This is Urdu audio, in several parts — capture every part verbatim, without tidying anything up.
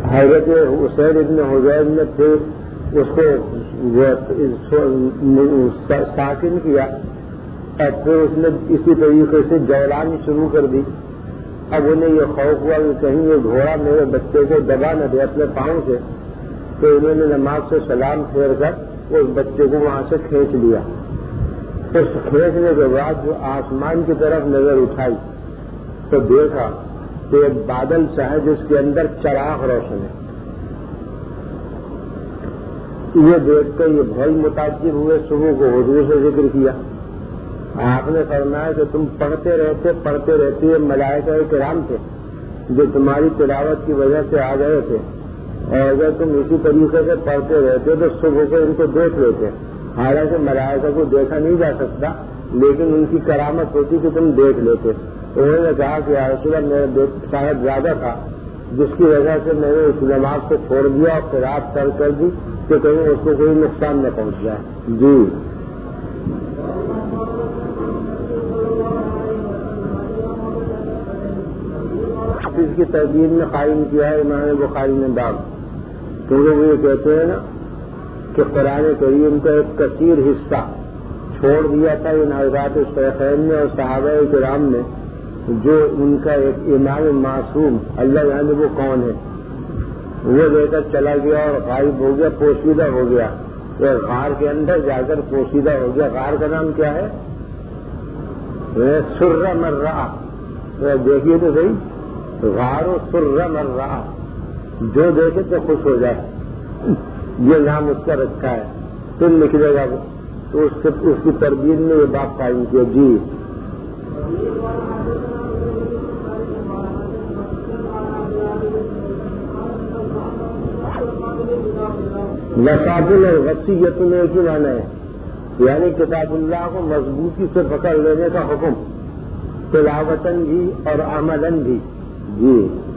حضرت اسید ابن حضیر نے پھر اس کو ساکن کیا اور پھر اس نے اسی طریقے سے جولانی شروع کر دی. اب انہیں یہ خوف ہوا کہ کہیں یہ گھوڑا میرے بچے کو دبا نہ دے اپنے پاؤں سے، تو انہوں نے نماز سے سلام پھیر کر اس بچے کو وہاں سے کھینچ لیا. اس کھینچنے کے بعد جو آسمان کی طرف نظر اٹھائی تو دیکھا کہ ایک بادل سا ہے جس کے اندر چراغ روشن ہے. یہ دیکھ کر یہ بھائی متاثر ہوئے، صبح کو حضور سے ذکر کیا. آپ نے فرمایا کہ تم پڑھتے رہتے پڑھتے رہتے یہ ملائکہ کرام تھے جو تمہاری تلاوت کی وجہ سے آ گئے تھے، اور اگر تم اسی طریقے سے پڑھتے رہتے تو صبح کو ان کو دیکھ لیتے. حالانکہ ملائکہ کو دیکھا نہیں جا سکتا، لیکن ان کی کرامت ہوتی کہ تم دیکھ لیتے. انہوں نے کہا کہ یا رسول اللہ میرا صاحب زیادہ تھا جس کی وجہ سے میں نے اس نماز کو چھوڑ دیا اور قرات ترک کر دی کہ کہیں اس کو کوئی نقصان نہ پہنچ جائے. جی اس کی تربیت میں قائم کیا ہے امام بخاری نے باب، کیونکہ وہ یہ کہتے ہیں نا کہ قرآن کریم کا ایک کثیر حصہ چھوڑ دیا تھا ان حضرات شیخین نے اور صحابہ کرام نے، جو ان کا ایک امام معصوم اللہ جانے وہ کون ہے وہ لے کر چلا گیا اور غائب ہو گیا، پوشیدہ ہو گیا. ایک غار کے اندر جا کر پوشیدہ ہو گیا. غار کا نام کیا ہے؟ سر مرہ. دیکھیے تو صحیح، غار و سر مرہ، جو دیکھے تو خوش ہو جائے، یہ نام اس کا رکھا ہے. پھر نکلے گا تو اس کی تربیت میں یہ بات قائم کیا. جی مساجل اور وسیعت میں ایک ہی معنی ہے، یعنی کتاب اللہ کو مضبوطی سے پکڑ لینے کا حکم، تلاوتاً بھی اور عملاً بھی. جی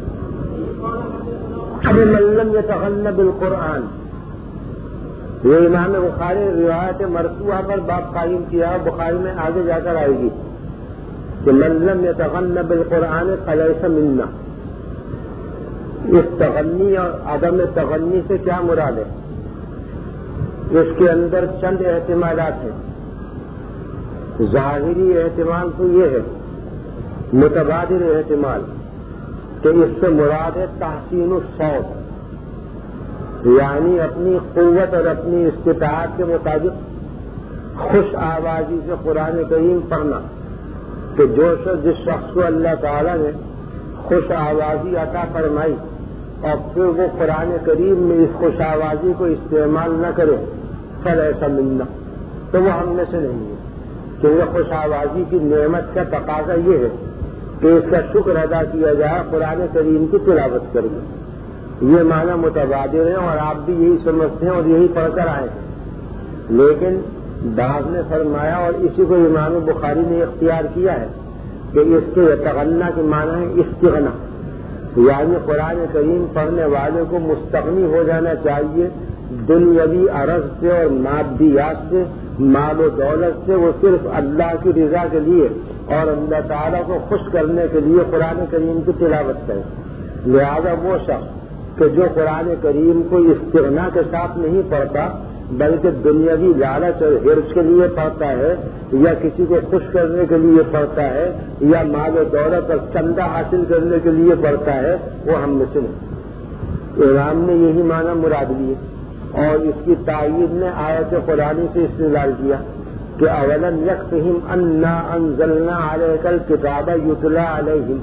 اب من لم یتغن بالقرآن، یہ امام بخاری روایت مرفوعہ پر باب قائم کیا ہے. بخاری میں آگے جا کر آئے گی کہ من لم یتغن بالقرآن فلیس منا. اس تغنی اور عدم تغنی سے کیا مراد ہے؟ اس کے اندر چند احتمالات ہیں. ظاہری احتمال تو یہ ہے، متبادل احتمال، کہ اس سے مراد ہے تحسین الصوت، یعنی اپنی قوت اور اپنی استطاعت کے مطابق خوش آوازی سے قرآن کریم پڑھنا. کہ جو جس شخص کو اللہ تعالیٰ نے خوش آوازی عطا فرمائی اور پھر وہ قرآن کریم میں اس خوش آوازی کو استعمال نہ کرے فلیس منا، تو وہ ہم میں سے نہیں ہے. کیونکہ خوش آوازی کی نعمت کا تقاضا یہ ہے کہ اس کا شکر ادا کیا جائے قرآن کریم کی تلاوت کر کے. یہ معنی متبادل ہیں اور آپ بھی یہی سمجھتے ہیں اور یہی پڑھ کر آئے ہیں. لیکن بعض نے فرمایا اور اسی کو امام بخاری نے اختیار کیا ہے کہ اس کے تغنا کے معنی ہے استغنا، یعنی قرآن کریم پڑھنے والے کو مستغنی ہو جانا چاہیے دنیاوی عرض سے اور مادیات سے، مال و دولت سے. وہ صرف اللہ کی رضا کے لیے اور اللہ تعالیٰ کو خوش کرنے کے لیے قرآن کریم کی تلاوت کرے. لہذا وہ شخص کہ جو قرآن کریم کو استغنا کے ساتھ نہیں پڑھتا بلکہ دنیاوی لالچ اور حرص کے لیے پڑھتا ہے، یا کسی کو خوش کرنے کے لیے پڑھتا ہے، یا مال و دولت اور چندہ حاصل کرنے کے لیے پڑھتا ہے، وہ ہم میں سے نہیں. امام نے یہی معنی مراد لیے اور اس کی تائید نے آیت قرآنی سے استدلال کیا کہ اولم یکفہم انا انزلنا علیک الکتاب یتلی علیہم.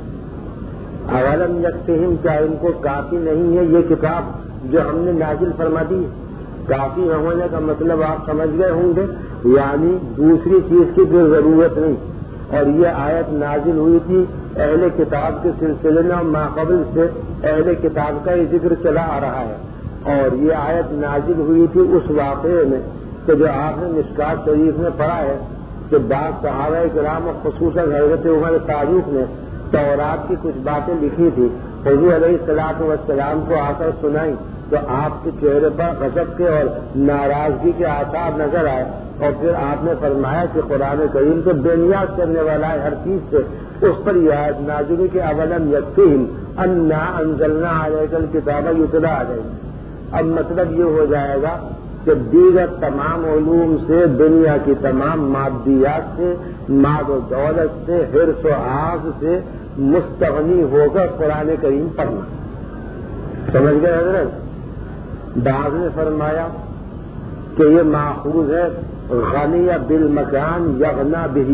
اولم یکفہم، کیا ان کو کافی نہیں ہے یہ کتاب جو ہم نے نازل فرما دی؟ کافی نہ ہونے کا مطلب آپ سمجھ گئے ہوں گے، یعنی دوسری چیز کی کوئی ضرورت نہیں. اور یہ آیت نازل ہوئی تھی اہل کتاب کے سلسلے میں، اور ماقبل سے اہل کتاب کا یہ ذکر چلا آ رہا ہے. اور یہ آیت نازل ہوئی تھی اس واقعے میں کہ جو آپ نے مشکات شریف میں پڑھا ہے کہ بعض صحابہ کرام اور خصوصاً حضرت عمر فاروق نے تورات کی کچھ باتیں لکھی تھی، حضور علیہ الصلوۃ والسلام کو آ کر سنائی تو آپ کے چہرے پر غضب کے اور ناراضگی کے آثار نظر آئے. اور پھر آپ نے فرمایا کہ قرآن کریم تو بے نیاز کرنے والا ہے ہر چیز سے. اس پر یہ آیت نازل کہ اولم یکفہم، انا انزلنا علیک الکتاب یتلی علیہم. اب مطلب یہ ہو جائے گا کہ دیگر تمام علوم سے، دنیا کی تمام مادیات سے، مال و دولت سے، حرص و آز سے مستغنی ہو کر قرآن کریم پڑھنا. سمجھ گئے حضرت؟ بعض نے فرمایا کہ یہ ماخوذ ہے غنی بالمکان یغنا بہی.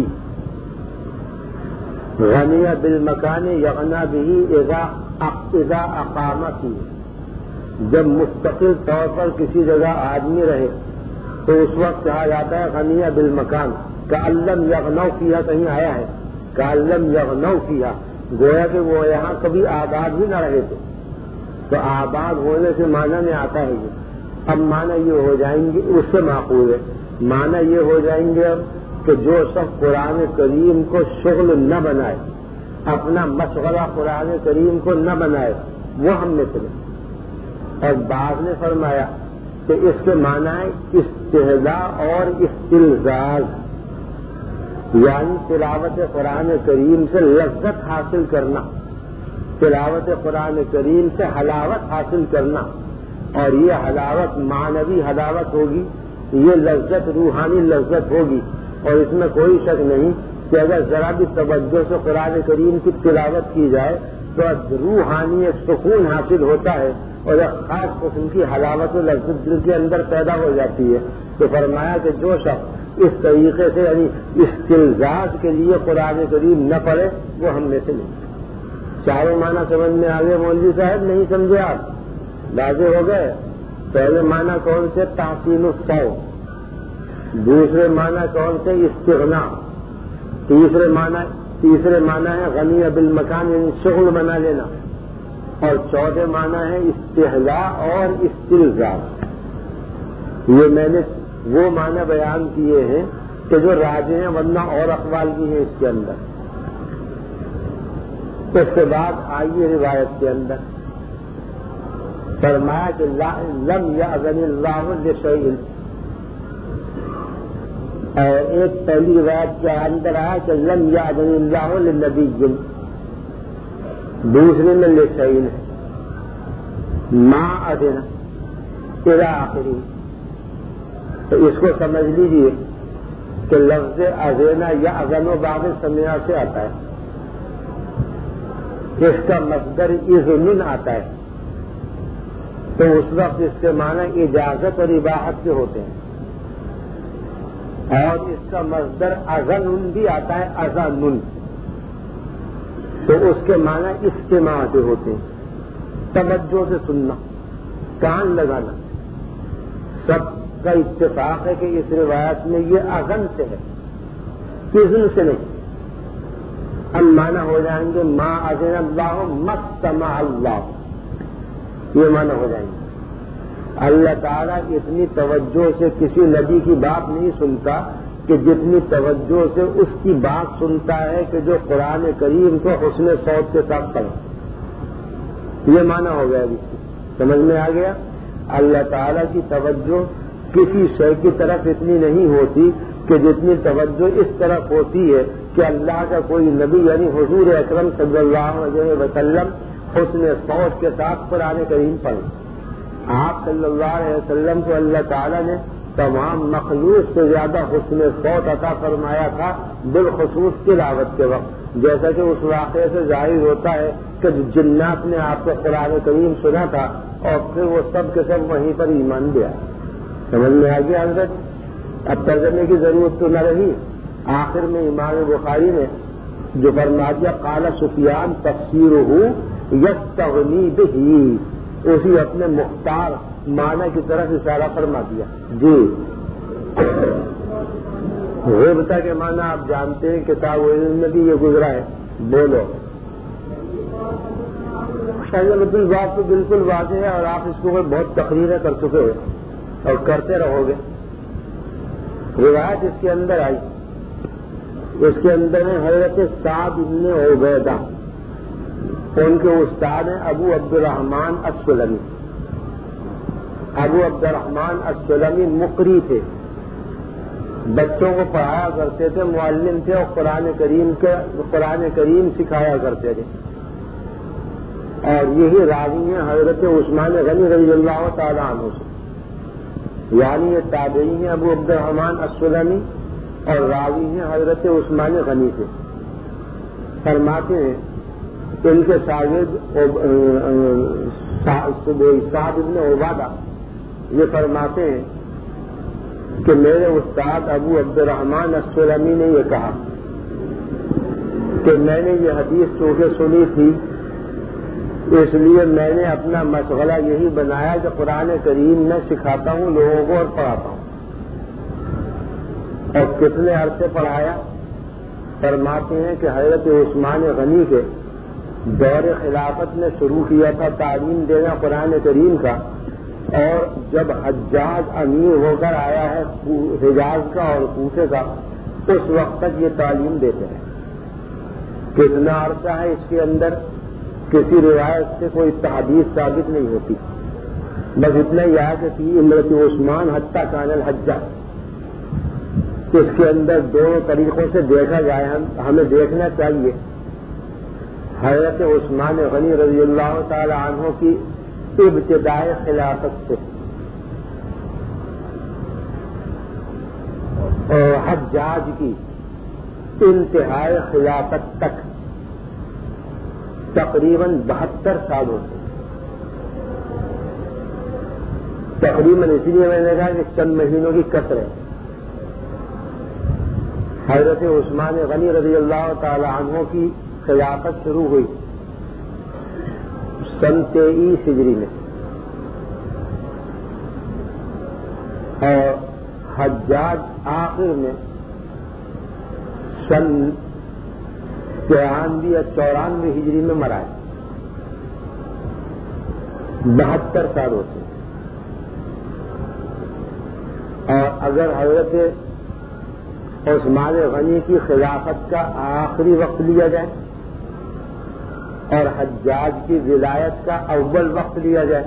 غنی بالمکان یغنا بہی اذا اذا اقامتی. جب مستقل طور پر کسی جگہ آدمی رہے تو اس وقت کہا جاتا ہے غنی بالمکان. کألم یغنو فیہا کہیں آیا ہے کألم یغنو فیہا، گویا کہ وہ یہاں کبھی آباد ہی نہ رہے تھے. تو آباد ہونے سے معنی میں آتا ہے یہ. اب معنی یہ ہو جائیں گے، اس سے معقول ہے معنی یہ ہو جائیں گے اب کہ جو سب قرآن کریم کو شغل نہ بنائے، اپنا مشغلہ قرآن کریم کو نہ بنائے، وہ ہم نے چلے. اور بعض نے فرمایا کہ اس کے معنی ہے استحضاء اور استلزاز، یعنی تلاوت قرآن کریم سے لذت حاصل کرنا، تلاوت قرآن کریم سے حلاوت حاصل کرنا. اور یہ حلاوت معنوی حلاوت ہوگی، یہ لذت روحانی لذت ہوگی. اور اس میں کوئی شک نہیں کہ اگر ذرا بھی توجہ سے قرآن کریم کی تلاوت کی جائے تو روحانی ایک سکون حاصل ہوتا ہے اور ایک خاص قسم کی حلاوت و لذت دل کے اندر پیدا ہو جاتی ہے. تو فرمایا کہ جو شخص اس طریقے سے یعنی استلزاز کے لیے قرآن کریم نہ پڑھے وہ ہم میں سے نہیں. چاروں معنی سمجھ میں آگے مولوی صاحب؟ نہیں سمجھے آپ؟ واضح ہو گئے. پہلے معنی کون سے؟ تحسین الصوت. دوسرے معنی کون سے؟ استغنا. تیسرے معنی تیسرے معنی ہے غنی بالمکان یعنی شغل بنا لینا. اور چوتھے معنی ہے استحضاء اور استلزام. یہ میں نے وہ معنی بیان کیے ہیں کہ جو راجح ہیں، ورنہ اور اقوال بھی ہیں اس کے اندر. اس کے بعد آئیے روایت کے اندر فرمایا کہ لم یأذن اللہ لشیء. ایک پہلی روایت کے اندر آیا کہ لم یأذن اللہ للنبی، دوسرے میں لشیء ما اذن الی آخری. تو اس کو سمجھ لیجیے کہ لفظ اذن یا اذن و باب سمعہ سے آتا ہے. اس کا مصدر اذن آتا ہے تو اس وقت اس کے معنی اجازت اور اباحت کے ہوتے ہیں. اور اس کا مصدر اذن بھی آتا ہے، اذن، تو اس کے معنی استماع سے ہوتے ہیں، توجہ سے سننا، کان لگانا. سب کا اتفاق ہے کہ اس روایت میں یہ اذن سے ہے، اذن سے نہیں. اب معنی ہو جائیں گے ما اذن اللہ مستمع اللہ، یہ معنی ہو جائیں گے. اللہ تعالیٰ اتنی توجہ سے کسی نبی کی بات نہیں سنتا کہ جتنی توجہ سے اس کی بات سنتا ہے کہ جو قرآن کریم کو حسن صوت کے ساتھ پڑھے. یہ معنی ہو گیا. سمجھ میں آ گیا؟ اللہ تعالیٰ کی توجہ کسی شے کی طرف اتنی نہیں ہوتی کہ جتنی توجہ اس طرف ہوتی ہے کہ اللہ کا کوئی نبی یعنی حضور اکرم صلی اللہ علیہ وسلم حسن صوت کے ساتھ قرآن کریم پڑھے. آپ صلی اللہ علیہ وسلم کو اللہ تعالیٰ نے تمام مخلوق سے زیادہ حسن صوت عطا فرمایا تھا، بالخصوص تلاوت کے وقت. جیسا کہ اس واقعے سے ظاہر ہوتا ہے کہ جنات نے آپ کو قرآن کریم سنا تھا اور پھر وہ سب کے سب وہیں پر ایمان دیا. سمجھ میں آ گیا حضرت؟ اب ترجمے کی ضرورت تو نہ رہی. آخر میں امام بخاری نے جو فرما دیا قال سفیان تفسیرہ یستغنی بہ، اسی اپنے مختار معنی کی طرف اشارہ فرما دیا. جی غیبتہ کے معنی آپ جانتے ہیں، کتاب علم میں بھی یہ گزرا ہے. بولو. شاید بات تو بالکل واضح ہے اور آپ اس کو بہت تقریریں کر چکے ہو اور کرتے رہو گے. روایت اس کے اندر آئی، اس کے اندر ہے حضرت سعد بن عبیدہ، ان کے استاد ہیں ابو عبد الرحمن السلمی. ابو عبد الرحمن السلمی مقری تھے، بچوں کو پڑھایا کرتے تھے، معلم تھے اور قرآن کریم کے قرآن کریم سکھایا کرتے تھے. اور یہی راوی ہیں حضرت عثمان غنی رضی اللہ تعالی عنہ سے، یعنی یہ تابعی ہیں ابو عبد الرحمن السلمی اور راوی ہیں حضرت عثمان غنی سے۔ فرماتے ہیں ان کے شاگرد سعد بن عبادہ یہ فرماتے ہیں کہ میرے استاد ابو عبد الرحمن السلمی نے یہ کہا کہ میں نے یہ حدیث چونکہ سنی تھی اس لیے میں نے اپنا مشغلہ یہی بنایا کہ قرآن کریم میں سکھاتا ہوں لوگوں کو اور پڑھاتا ہوں۔ اور کتنے عرصے پڑھایا؟ فرماتے ہیں کہ حضرت عثمان غنی کے دور خلافت میں شروع کیا تھا تعلیم دینا قرآن کریم کا، اور جب حجاج امیر ہو کر آیا ہے حجاز کا اور کوفے کا اس وقت تک یہ تعلیم دیتے ہیں۔ کتنا عرصہ ہے اس کے اندر؟ کسی روایت سے کوئی تحدیث ثابت نہیں ہوتی، بس اتنا ہی ہے کہ فی امرت عثمان حتی کان الحجاج۔ اس کے اندر دونوں طریقوں سے دیکھا جائے، ہم ہمیں دیکھنا چاہیے حضرت عثمان غنی رضی اللہ تعالی عنہ کی ابتدائی خلافت سے اور حجاج کی انتہائی خلافت تک تقریباً بہتر سال ہوتے ہیں۔ تقریباً اس لیے میں نے کہا کہ چند مہینوں کی کثر ہے۔ حضرت عثمان غنی رضی اللہ تعالی عنہ کی خلافت شروع ہوئی سن تیئیس ہجری میں، اور حجاج آخر میں سن ترانوے یا چورانوے ہجری میں مرا ہے۔ بہتر سال ہوتے ہیں۔ اور اگر حضرت عثمان غنی کی خلافت کا آخری وقت لیا جائے اور حجاج کی ولایت کا اول وقت لیا جائے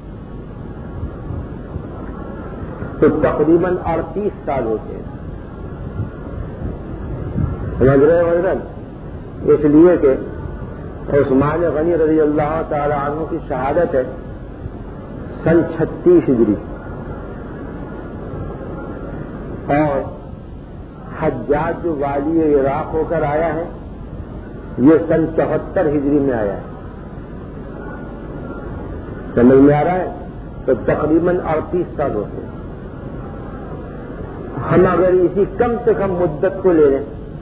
تو تقریباً اڑتیس سال ہوتے ہیں۔ سمجھ رہے وزن؟ اس لیے کہ عثمان غنی رضی اللہ تعالی عنہ کی شہادت ہے سن چھتیس ہجری، اور حجاج جو والی عراق ہو کر آیا ہے یہ سن چوہتر ہجری میں آیا ہے۔ سمجھ میں آ رہا ہے؟ تو تقریباً اڑتیس سال ہوتے ہیں۔ ہم اگر اسی کم سے کم مدت کو لے لیں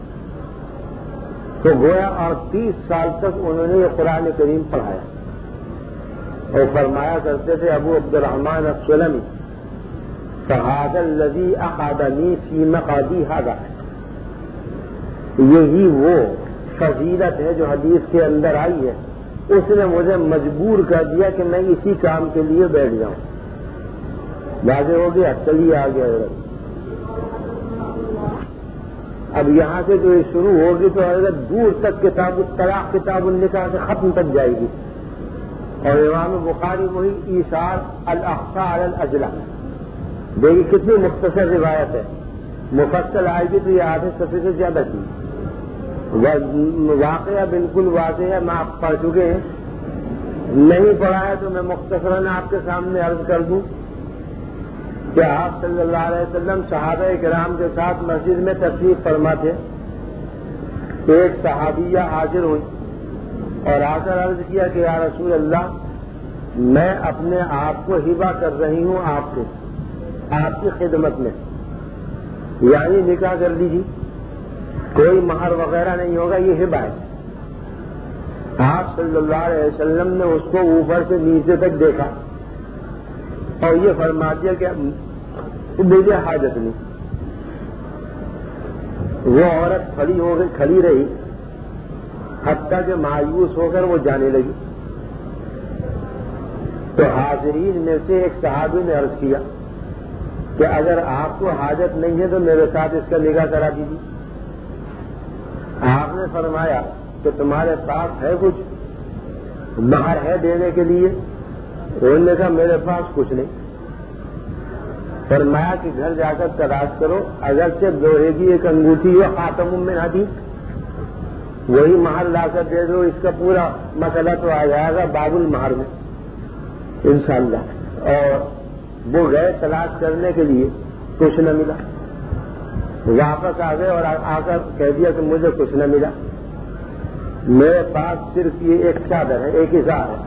تو گویا اڑتیس سال تک انہوں نے یہ قرآن کریم پڑھایا، اور فرمایا کرتے تھے ابو عبد الرحمن السلمی فہذا الذی اقعدنی فی مقعدی ھذا، یہی وہ فضیلت ہے جو حدیث کے اندر آئی ہے، اس نے مجھے مجبور کر دیا کہ میں اسی کام کے لیے بیٹھ جاؤں۔ واضح ہو گیا؟ چلیے آگے۔ اب یہاں سے جو شروع ہوگی تو حضرت دور تک کتاب الطلاق کتاب النکاح سے ختم تک جائے گی، اور امام بخاری وہی ایثار الاخفی علی الاجلی، دیکھیے کتنی مختصر روایت ہے، مفصل آئے گی تو یہ آدھے صفحے سے زیادہ کی۔ واقعہ بالکل واضح ہے، میں آپ پڑھ چکے ہیں، نہیں پڑھا ہے تو میں مختصراً آپ کے سامنے عرض کر دوں کہ آپ صلی اللہ علیہ وسلم صحابہ کرام کے ساتھ مسجد میں تشریف فرما تھے۔ ایک صحابیہ حاضر ہوئی اور آ کر عرض کیا کہ یا رسول اللہ، میں اپنے آپ کو ہبہ کر رہی ہوں آپ کو، آپ کی خدمت میں، یعنی نکاح کر لیجیے، کوئی مہر وغیرہ نہیں ہوگا، یہ ہبہ ہے۔ آپ صلی اللہ علیہ وسلم نے اس کو اوپر سے نیچے تک دیکھا اور یہ فرما دیا کہ مجھے حاجت نہیں۔ وہ عورت کھڑی ہو گئی، کھڑی رہی حتیٰ کہ مایوس ہو کر وہ جانے لگی۔ تو حاضرین میں سے ایک صحابی نے عرض کیا کہ اگر آپ کو حاجت نہیں ہے تو میرے ساتھ اس کا نکاح کرا دیجیے۔ آپ نے فرمایا کہ تمہارے پاس ہے کچھ مہر ہے دینے کے لیے؟ انہوں نے کہا میرے پاس کچھ نہیں۔ فرمایا کہ گھر جا کر تلاش کرو، اگرچہ لوہے کی ایک انگوٹھی ہو خاتم من حدید، وہی مہر لا کر دے دو، اس کا پورا مسئلہ تو آ جائے گا باب المہر میں انشاءاللہ۔ اور وہ گئے تلاش کرنے کے لیے، کچھ نہ ملا، واپس آ گئے اور آ کر کہہ دیا کہ مجھے کچھ نہ ملا، میرے پاس صرف یہ ایک چادر ہے، ایک اظہار ہے،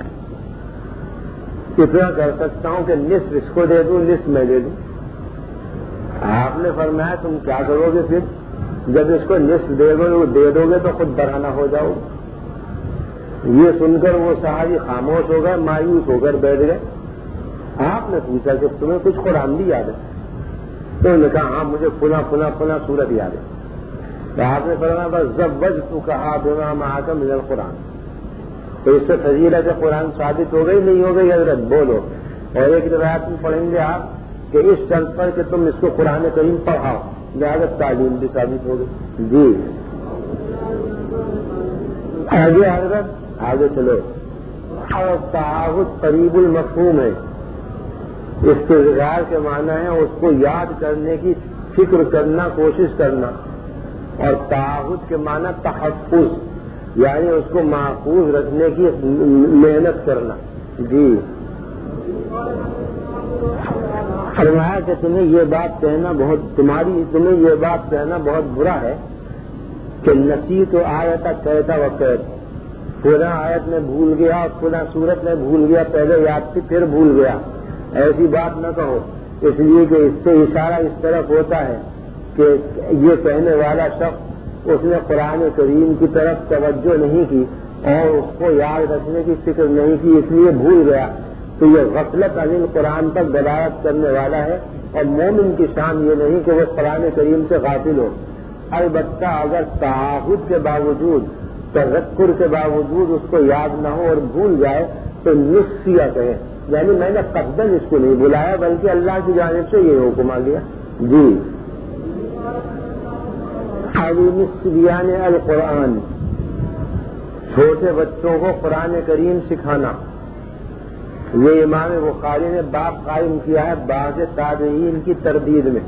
اتنا کر سکتا ہوں کہ نصف اس کو دے دوں، نصف میں دے دوں۔ آپ نے فرمایا تم کیا کرو گے پھر؟ جب اس کو نصف دے دو دے دو گے تو خود برہنہ ہو جاؤ۔ یہ سن کر وہ صحابی خاموش ہو گئے، مایوس ہو کر بیٹھ گئے۔ آپ نے پوچھا کہ تمہیں کچھ قرآن بھی یاد ہے؟ تو انہوں نے کہا ہاں مجھے پناہ پناہ پناہ سورت یاد ہے۔ تو آپ نے فرمایا بس زوجتک بما معک من القرآن، تو اس سے فضیلت قرآن ثابت ہو گئی نہیں ہو گئی؟ حضرت بولو۔ اور ایک روایت میں پڑھیں گے آپ کہ اس شرط پر کہ تم اس کو قرآن کریم پڑھاؤ، لہٰذا تعلیم بھی ثابت ہو گئی۔ جی آگے حضرت آگے چلو۔ اور تعاہد قریب المفہوم ہے، استظہار کے معنی ہے اس کو یاد کرنے کی فکر کرنا، کوشش کرنا، اور تعاہد کے معنی تحفظ، یعنی اس کو محفوظ رکھنے کی محنت کرنا۔ جی فرمایا کہ تمہیں یہ بات کہنا بہت تمہاری تمہیں یہ بات کہنا بہت برا ہے کہ نسیت و آیت کہتا وقت، فلاں آیت میں بھول گیا اور فلاں صورت میں بھول گیا، پہلے یاد تھی پھر بھول گیا، ایسی بات نہ کہو، اس لیے کہ اس سے اشارہ اس طرف ہوتا ہے کہ یہ کہنے والا شخص اس نے قرآن کریم کی طرف توجہ نہیں کی اور اس کو یاد رکھنے کی فکر نہیں کی، اس لیے بھول گیا۔ تو یہ غفلت عن القرآن پر دلالت کرنے والا ہے، اور مومن کی شان یہ نہیں کہ وہ قرآن کریم سے غافل ہو۔ البتہ اگر تعاہد کے باوجود، تذکر کے باوجود اس کو یاد نہ ہو اور بھول جائے تو نسیہ کہے، یعنی میں نے قصداً اس کو نہیں بلایا بلکہ اللہ کی جانب سے یہ حکم آ گیا۔ جی تعلیم الصبیان القرآن، چھوٹے بچوں کو قرآن کریم سکھانا، یہ امام بخاری نے باب قائم کیا ہے بعض تابعین کی تردید میں۔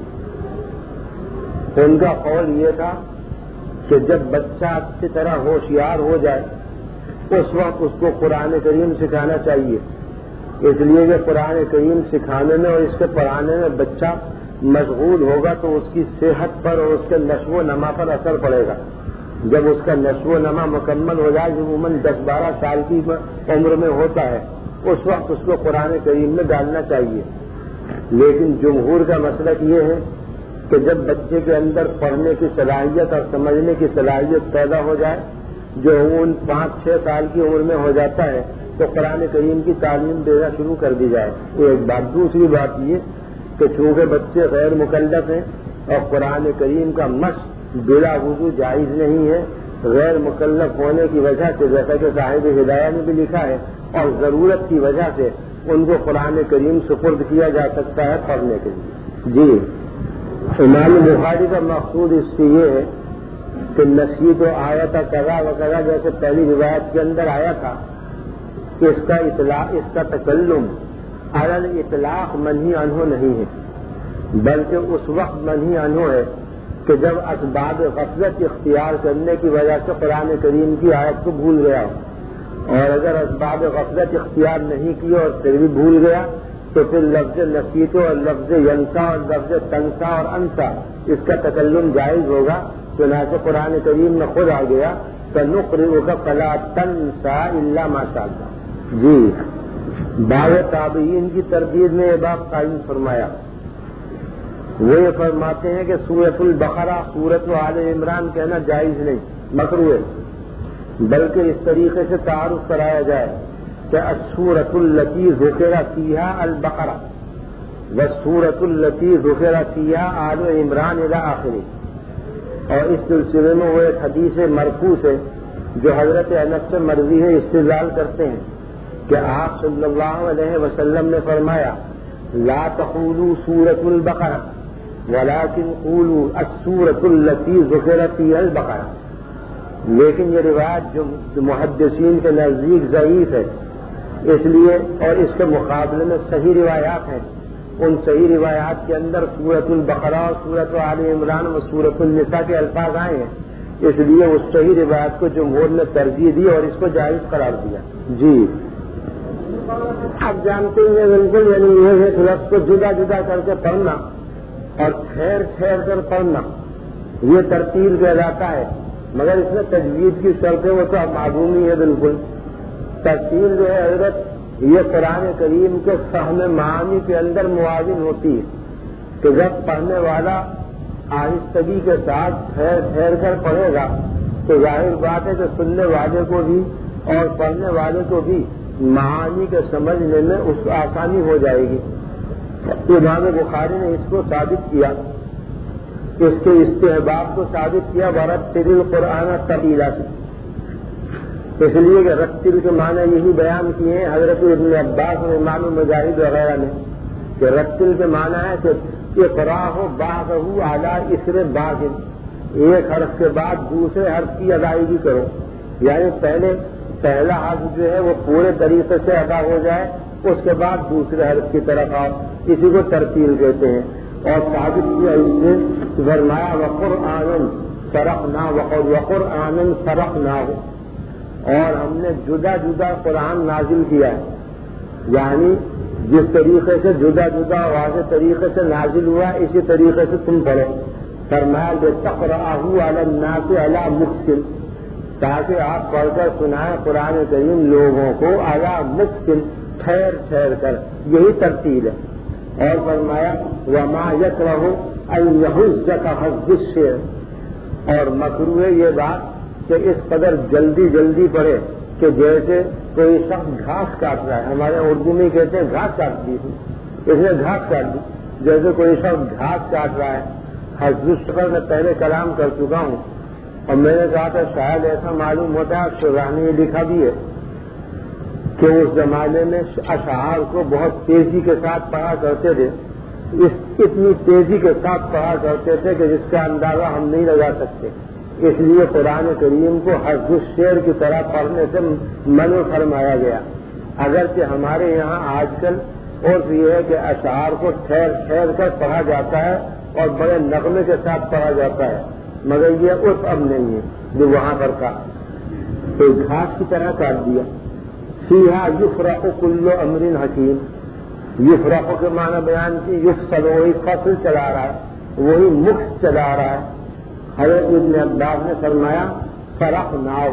ان کا قول یہ تھا کہ جب بچہ اچھی طرح ہوشیار ہو جائے اس وقت اس کو قرآن کریم سکھانا چاہیے، اس لیے کہ قرآن کریم سکھانے میں اور اس کے پڑھانے میں بچہ مشغول ہوگا تو اس کی صحت پر اور اس کے نشو و نما پر اثر پڑے گا۔ جب اس کا نشو و نما مکمل ہو جائے، عموماً دس بارہ سال کی عمر میں ہوتا ہے، اس وقت اس کو قرآن کریم میں ڈالنا چاہیے۔ لیکن جمہور کا مسلک یہ ہے کہ جب بچے کے اندر پڑھنے کی صلاحیت اور سمجھنے کی صلاحیت پیدا ہو جائے، جو ان پانچ چھ سال کی عمر میں ہو جاتا ہے، تو قرآن کریم کی تعلیم دینا شروع کر دی جائے۔ ایک بات۔ دوسری بات یہ کہ چونکہ بچے غیر مکلف ہیں اور قرآن کریم کا مشق بلا وضو جائز نہیں ہے، غیر مکلف ہونے کی وجہ سے، جیسا کہ صاحب ہدایہ نے بھی لکھا ہے، اور ضرورت کی وجہ سے ان کو قرآن کریم سپرد کیا جا سکتا ہے پڑھنے کے لیے۔ جی امام بخاری کا مقصود اس سے یہ ہے کہ نسیت و آیت قضا وغیرہ جیسے پہلی روایت کے اندر آیا تھا کہ اس کا اطلاق اس کا تکلم علی الاطلاق منہی عنہ نہیں ہے، بلکہ اس وقت منہی عنہ ہے کہ جب اسباب غفلت اختیار کرنے کی وجہ سے قرآن کریم کی آیت کو بھول گیا ہو، اور اگر اسباب غفلت اختیار نہیں کی اور پھر بھی بھول گیا تو پھر لفظ نسیت اور لفظ ینسا اور لفظ تنسا اور انسا اس کا تکلم جائز ہوگا۔ چنانچہ قرآن کریم میں خود آ گیا سنقرئک فلا تنسا الا ما شاء اللہ۔ جی بعض تابعین کی تردید میں یہ بات قائم فرمایا، وہ یہ فرماتے ہیں کہ سورۃ البقرہ سورۃ آل عمران کہنا جائز نہیں، مکروہ ہے، بلکہ اس طریقے سے تعارف کرایا جائے کہ السورۃ التی ذکر فیہا البقرہ والسورۃ التی ذکر فیہا آل عمران الی آخرہ۔ اور اس سلسلے میں وہ ایک حدیث مرفوع ہے جو حضرت انس سے مروی ہے، استدلال کرتے ہیں کہ آپ صلی اللہ علیہ وسلم نے فرمایا لا تقولوا سورۃ البقرہ ولکن قولوا السورۃ التی ذکر فیہا البقرہ۔ لیکن یہ روایت جو محدثین کے نزدیک ضعیف ہے، اس لیے اور اس کے مقابلے میں صحیح روایات ہیں، ان صحیح روایات کے اندر سورۃ البقرہ اور سورۃ آل عمران و سورۃ النساء کے الفاظ آئے ہیں، اس لیے اس صحیح روایت کو جمہور نے ترجیح دی اور اس کو جائز قرار دیا. جی آپ جانتے ہیں بالکل، یعنی یہ ایک لفظ کو جدا جدا کر کے پڑھنا اور ٹھہر ٹھہر کر پڑھنا یہ ترتیل کہلاتا ہے، مگر اس میں تجوید کی شرطیں وہ تو معلوم ہی ہے. بالکل ترتیل جو ہے حضرت یہ قرآن کریم کے فہم معانی کے اندر موازن ہوتی ہے کہ جب پڑھنے والا آہستگی کے ساتھ ٹھہر ٹھہر کر پڑھے گا تو ظاہر بات ہے کہ سننے والے کو بھی اور پڑھنے والے کو بھی معانی کے سمجھنے میں اس کو آسانی ہو جائے گی. امام بخاری نے اس کو ثابت کیا، اس کے استحباب کو ثابت کیا ورتل القرآن ترتیلا سے، اس لیے کہ رتل کے معنی یہی بیان کیے ہیں حضرت ابن عباس اور امام مجاہد وغیرہ نے کہ رتل کے معنی ہے کہ اقراہ باغہ اعلی اسر باغ، ایک حرف کے بعد دوسرے حرف کی ادائیگی کرو، یعنی پہلے پہلا حرف جو ہے وہ پورے طریقے سے ادا ہو جائے، اس کے بعد دوسرے حرف کی طرف آؤ، اسی کو ترتیل کہتے ہیں. اور ثابت کیا اس نے فرمایا وقرآن فرقنا وقرآن فرقنا، اور ہم نے جدا جدا قرآن نازل کیا ہے، یعنی جس طریقے سے جدا جدا واضح طریقے سے نازل ہوا اسی طریقے سے تم پڑھو. فرمایا لتقرأہ علی الناس علی مکث، تاکہ آپ پڑھ کر سنائیں قرآن کریم لوگوں کو علی مکث، ٹھہر ٹھہر کر، یہی ترتیب ہے. اور فرمایا وما یکرہ ان یحز کحظ الشعر، اور مکروہ ہے یہ بات کہ اس قدر جلدی جلدی پڑھے کہ جیسے کوئی شخص گھاس کاٹ رہا ہے، ہمارے اردو میں کہتے ہیں گھاس کاٹ دی تھی، اس نے گھاس کاٹ دی، جیسے کوئی شخص گھاس کاٹ رہا ہے. حظ الشعر میں پہلے کلام کر چکا ہوں اور میں نے کہا تھا شاید ایسا معلوم ہوتا ہے، شراح نے یہ لکھا بھی ہے کہ اس زمانے میں اشعار کو بہت تیزی کے ساتھ پڑھا کرتے تھے، اس اتنی تیزی کے ساتھ پڑھا کرتے تھے کہ جس کا اندازہ ہم نہیں لگا سکتے. اس لیے قرآن کریم کو حظ الشعر کی طرح پڑھنے سے منع فرمایا گیا. اگرچہ ہمارے یہاں آج کل اور یہ ہے کہ اشعار کو ٹھہر ٹھہر کر پڑھا جاتا ہے اور بڑے نغمے کے ساتھ پڑھا جاتا ہے، مگر یہ عرف اب نہیں ہے جو وہاں پر تھا. تو گھاس کی طرح کاٹ دیا. فیہا یفرق کل امر حکیم، یفرق کے معنی بیان کی، یفصل وہی فصل چلا رہا ہے، وہی مکس چلا رہا ہے. حضرت ابن عباس نے فرمایا فرقناہ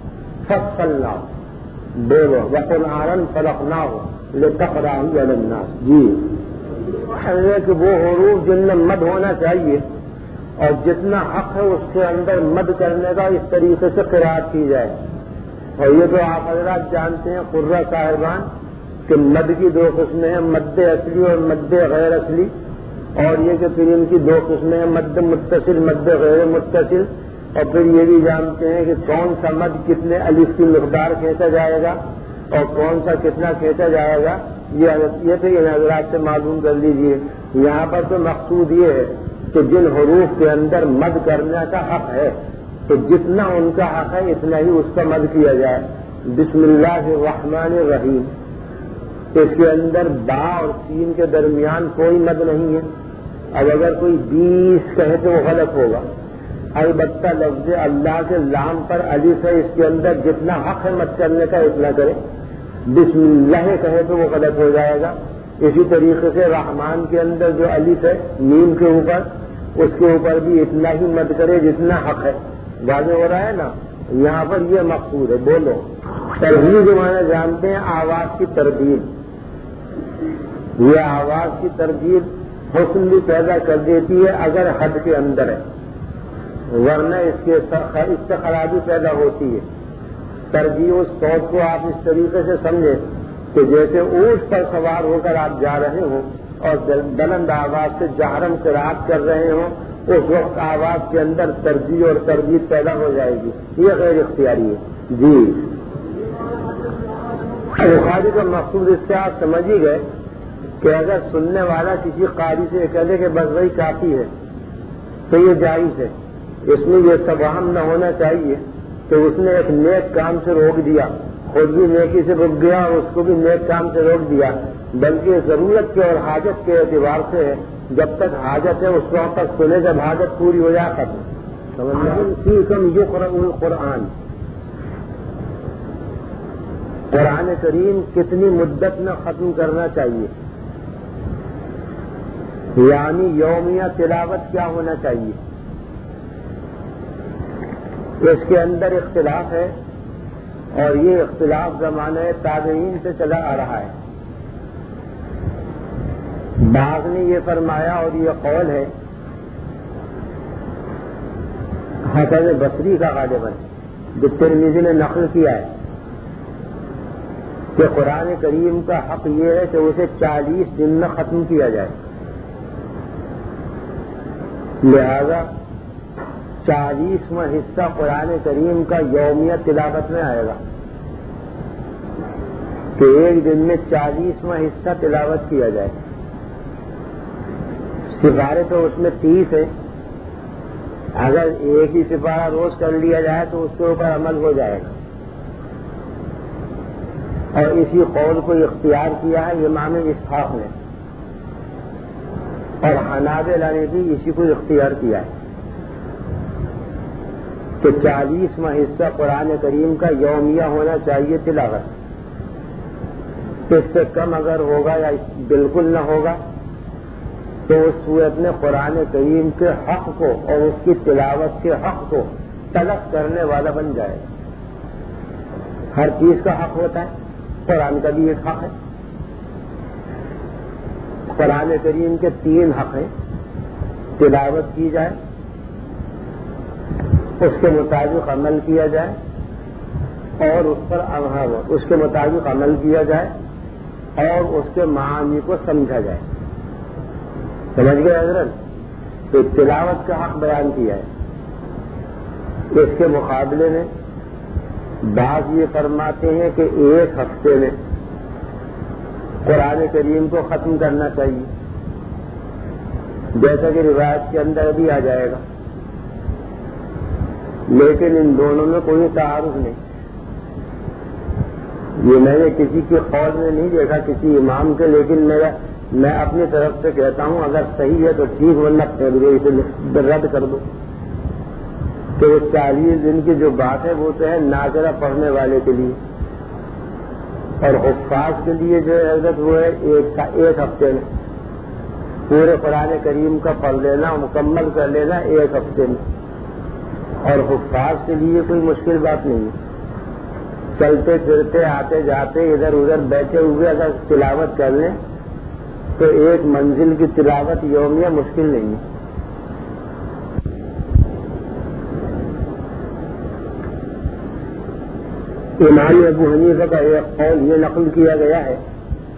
فصلناہ، بولو وقرآن فرقناہ لتقرأہ علی الناس. جی ہے کہ وہ حروف جن میں مد ہونا چاہیے اور جتنا حق ہے اس کے اندر مد کرنے کا اس طریقے سے قرأت کی جائے. اور یہ تو آپ حضرات جانتے ہیں قرہ صاحبان کہ مد کی دو قسمیں ہیں، مد اصلی اور مد غیر اصلی، اور یہ کہ پھر ان کی دو قسمیں ہیں، مد متصل مد غیر متصل. اور پھر یہ بھی جانتے ہیں کہ کون سا مد کتنے الف کی مقدار کھینچا جائے گا اور کون سا کتنا کھینچا جائے گا. یہ تو یہ حضرات سے معلوم کر لیجیے. یہاں پر تو مقصود یہ ہے کہ جن حروف کے اندر مد کرنے کا حق ہے تو جتنا ان کا حق ہے اتنا ہی اس کا مد کیا جائے. بسم اللہ الرحمن الرحیم، اس کے اندر با اور سین کے درمیان کوئی مد نہیں ہے. اب اگر کوئی بیس کہے تو وہ غلط ہوگا. البتہ لفظ اللہ کے لام پر الف ہے، اس کے اندر جتنا حق ہے مد کرنے کا اتنا کرے. بسم اللہ کہے تو وہ غلط ہو جائے گا. اسی طریقے سے رحمان کے اندر جو الف ہے نیم کے اوپر، اس کے اوپر بھی اتنا ہی مد کرے جتنا حق ہے. واضح ہو رہا ہے نا؟ یہاں پر یہ مقصود ہے. بولو ترغیب جو معنی جانتے ہیں آواز کی ترغیب، یہ آواز کی ترغیب حسن بھی پیدا کر دیتی ہے اگر حد کے اندر ہے، ورنہ اس کے اس سے خرابی پیدا ہوتی ہے. ترغیب اس صوت کو آپ اس طریقے سے سمجھیں کہ جیسے اونٹ پر سوار ہو کر آپ جا رہے ہوں اور بلند آواز سے جہرم قرأت کر رہے ہوں، اس وقت آواز کے اندر ترجیح اور ترغیب پیدا ہو جائے گی. یہ غیر اختیاری ہے. جی بخاری کا مقصود اس سے آپ سمجھ ہی گئے کہ اگر سننے والا کسی قاری سے کہے کہ بس وہی کافی ہے تو یہ جائز ہے. اس میں یہ سوہم نہ ہونا چاہیے کہ اس نے ایک نیک کام سے روک دیا، خود بھی نیکی سے رک گیا اور اس کو بھی نیک کام سے روک دیا، بلکہ ضرورت کے اور حاجت کے اعتبار سے ہے. جب تک حاجت ہے اس وقت تک سنے، جب حاجت پوری ہو جائے ختم. فیکم یقرأ القرآن، قرآن کریم کتنی مدت میں ختم کرنا چاہیے، یعنی یومیہ تلاوت کیا ہونا چاہیے. اس کے اندر اختلاف ہے، اور یہ اختلاف زمانہ تابعین سے چلا آ رہا ہے. بعض نے یہ فرمایا، اور یہ قول ہے حسن بصری کا غالباً، جو ترمذی نے نقل کیا ہے، کہ قرآن کریم کا حق یہ ہے کہ اسے چالیس دن میں ختم کیا جائے. لہذا چالیسواں حصہ قرآن کریم کا یومیہ تلاوت میں آئے گا، کہ ایک دن میں چالیسواں حصہ تلاوت کیا جائے. سپارے تو اس میں تیس ہے، اگر ایک ہی سپارہ روز کر لیا جائے تو اس کے اوپر عمل ہو جائے گا. اور اسی قول کو اختیار کیا ہے امام اسحاق نے، اور حنابلہ نے بھی اسی کو اختیار کیا ہے کہ چالیسواں حصہ قرآن کریم کا یومیہ ہونا چاہیے تلاوت. اس سے کم اگر ہوگا یا بالکل نہ ہوگا تو اس صورت میں قرآن کریم کے حق کو اور اس کی تلاوت کے حق کو تلف کرنے والا بن جائے. ہر چیز کا حق ہوتا ہے، قرآن کا بھی ایک حق ہے. قرآن کریم کے تین حق ہیں: تلاوت کی جائے، اس کے مطابق عمل کیا جائے، اور اس پر اس کے مطابق عمل کیا جائے اور اس کے معانی کو سمجھا جائے. سمجھ گئے حضرت؟ تو تلاوت کا حق بیان کیا ہے. اس کے مقابلے میں بعض یہ فرماتے ہیں کہ ایک ہفتے میں قرآن کریم کو ختم کرنا چاہیے، جیسا کہ روایت کے اندر بھی آ جائے گا. لیکن ان دونوں میں کوئی تعارض نہیں. یہ میں نے کسی کے قول میں نہیں دیکھا کسی امام کے، لیکن میرا میں اپنی طرف سے کہتا ہوں اگر صحیح ہے تو ٹھیک، ورنہ اسے رد کر دو. کہ وہ چالیس دن کی جو بات ہے وہ تو ہے ناظرہ پڑھنے والے کے لیے، اور حفاظ کے لیے جو ہے حضرت وہ ہے ایک ایک ہفتے میں پورے قرآن کریم کا پڑھ لینا، مکمل کر لینا ایک ہفتے میں. اور حفاظ کے لیے کوئی مشکل بات نہیں ہے. چلتے پھرتے آتے جاتے ادھر ادھر بیٹھے ہوئے اگر تلاوت کر لیں تو ایک منزل کی تلاوت یومیہ مشکل نہیں ہے. امام ابو حنیفہ کا ایک قول یہ نقل کیا گیا ہے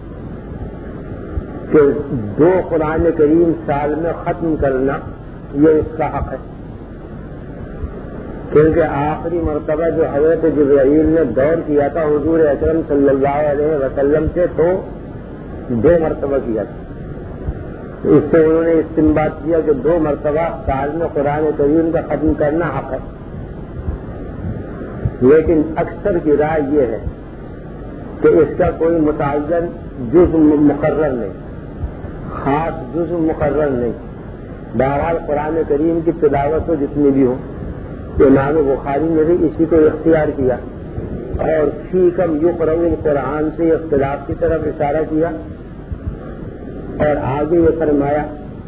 کہ دو قرآن کریم سال میں ختم کرنا یہ اس کا حق ہے، کیونکہ آخری مرتبہ جو حضرت جبرائیل نے دور کیا تھا حضور اکرم صلی اللہ علیہ وسلم سے تو دو مرتبہ کیا تھا. اس سے انہوں نے استنباط کیا کہ دو مرتبہ سال میں قرآن کریم کا ختم کرنا حق ہے. لیکن اکثر کی رائے یہ ہے کہ اس کا کوئی متعین جز مقرر نہیں، خاص جز مقرر نہیں. بہرحال قرآن کریم کی تلاوت جتنی بھی ہو، امام بخاری نے بھی اسی کو اختیار کیا، اور فیکم یقرأ القرآن سے اختلاف کی طرف اشارہ کیا، اور آگے یہ فرمایا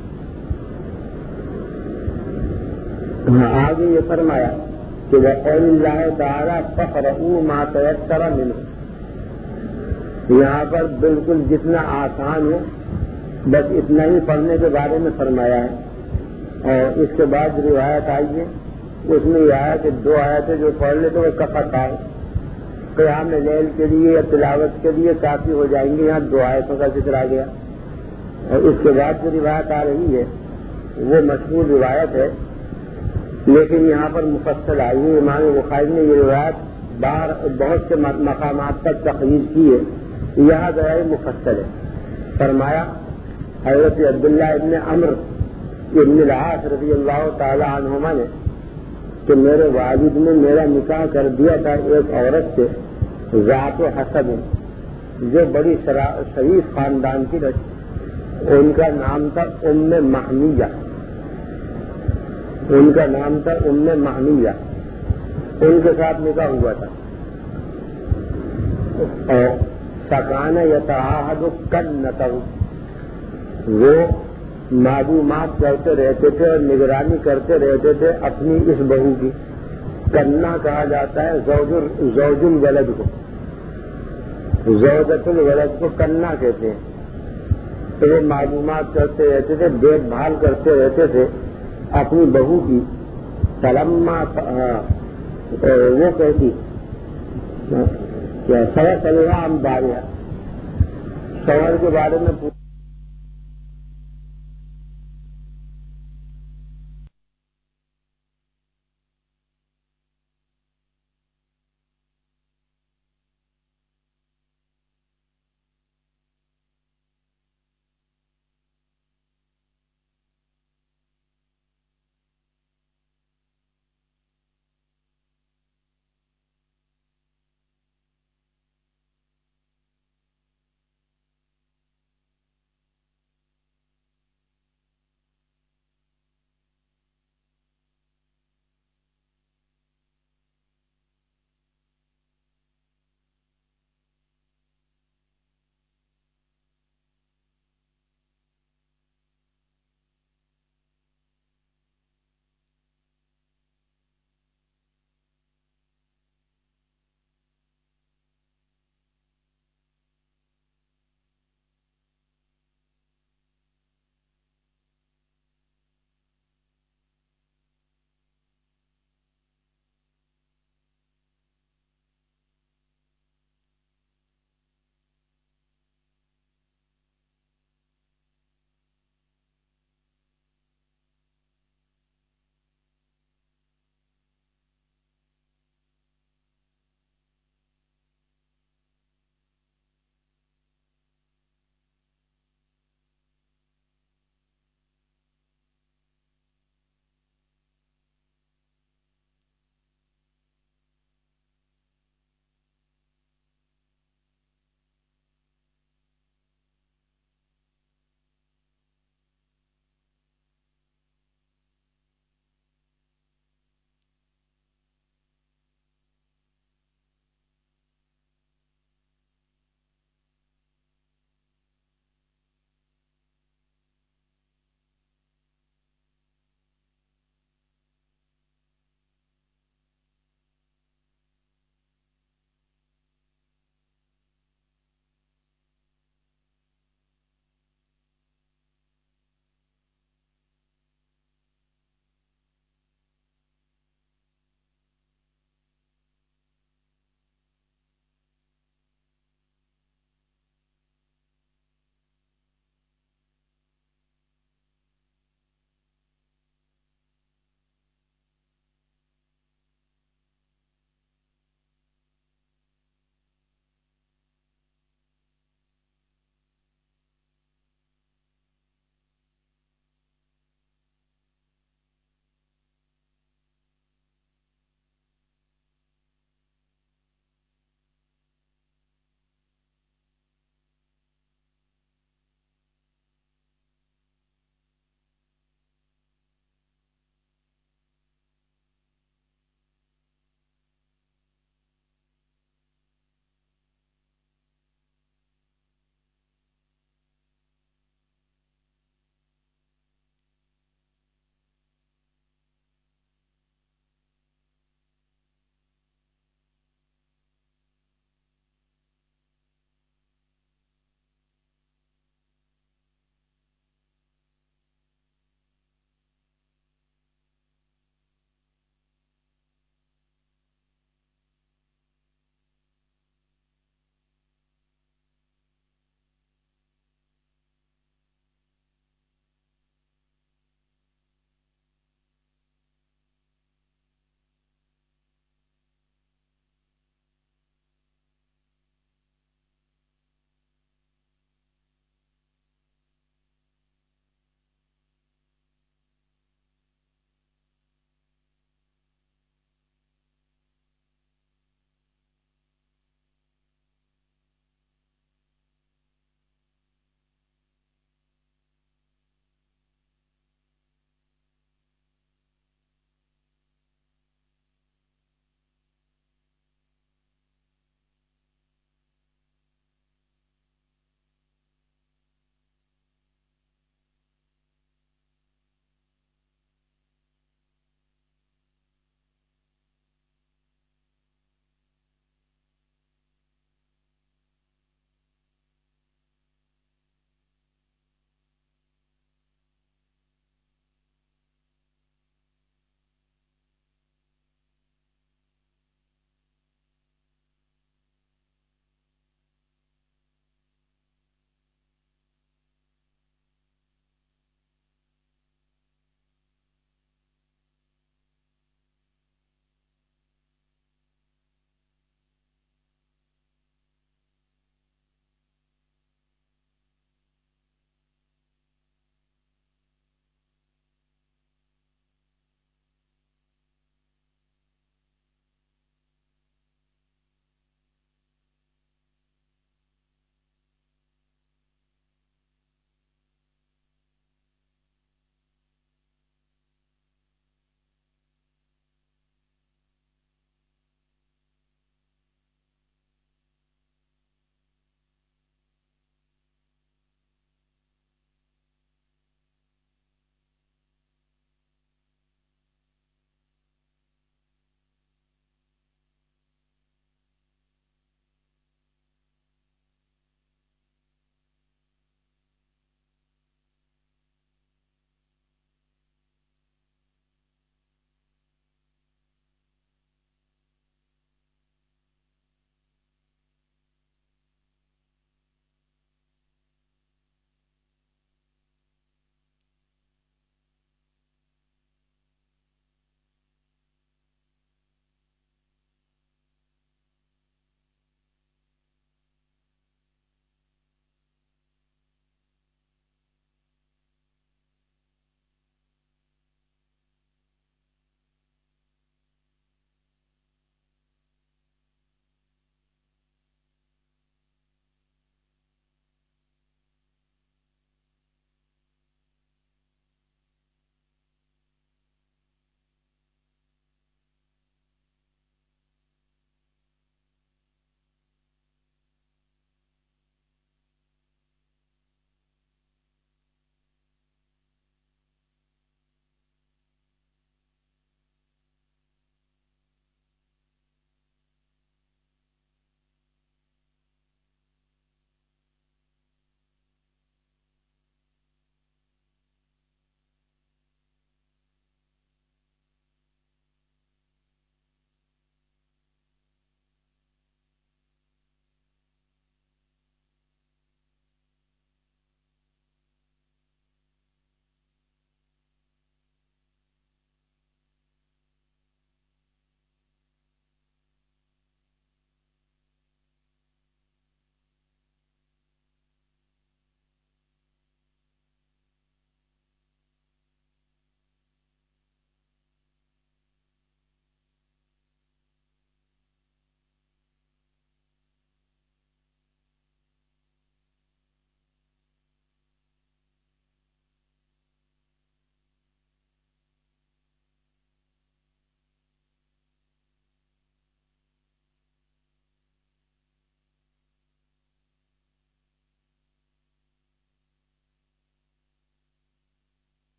آگے یہ فرمایا کہ وقول اللہ تعالیٰ فقرؤوا ما تيسر منه. یہاں پر بالکل جتنا آسان ہو بس اتنا ہی پڑھنے کے بارے میں فرمایا ہے. اور اس کے بعد روایت آئی ہے، اس میں یہ آیا کہ دو آیتیں جو پڑھ لے تو وہ کفت آئے قیام لیل کے لیے یا تلاوت کے لیے کافی ہو جائیں گے. یہاں دو آیتوں کا ذکر آ گیا. اور اس کے بعد جو روایت آ رہی ہے وہ مشہور روایت ہے، لیکن یہاں پر مفصل آئی ہے. امام بخاری نے یہ روایت بار بہت سے مقامات پر تخریج کی ہے، یہاں ذرا مفصل ہے. فرمایا حضرت عبداللہ ابن عمرو ابن العاص رضی اللہ تعالی عنہما نے کہ میرے والد نے میرا نکاح کر دیا تھا ایک عورت سے ذات و حسب جو بڑی شریف خاندان کی رہی. ان کا نام تھا ام محمیہ. ان کا نام تھا ام محمیہ، ان کے ساتھ نکاح ہوا تھا. اور فکان یتعاہد کنتہ، وہ معلومات کرتے رہتے تھے اور نگرانی کرتے رہتے تھے اپنی اس بہو کی. کننا کہا جاتا ہے زوج زوج الولد کو، زوجۃ الولد کو کننا کہتے ہیں. تو وہ معلومات کرتے رہتے تھے، دیکھ بھال کرتے رہتے تھے اپنی بہو کی. فلما وہ کہتی کیا سوا سلوا ہم بارے سور کے بارے میں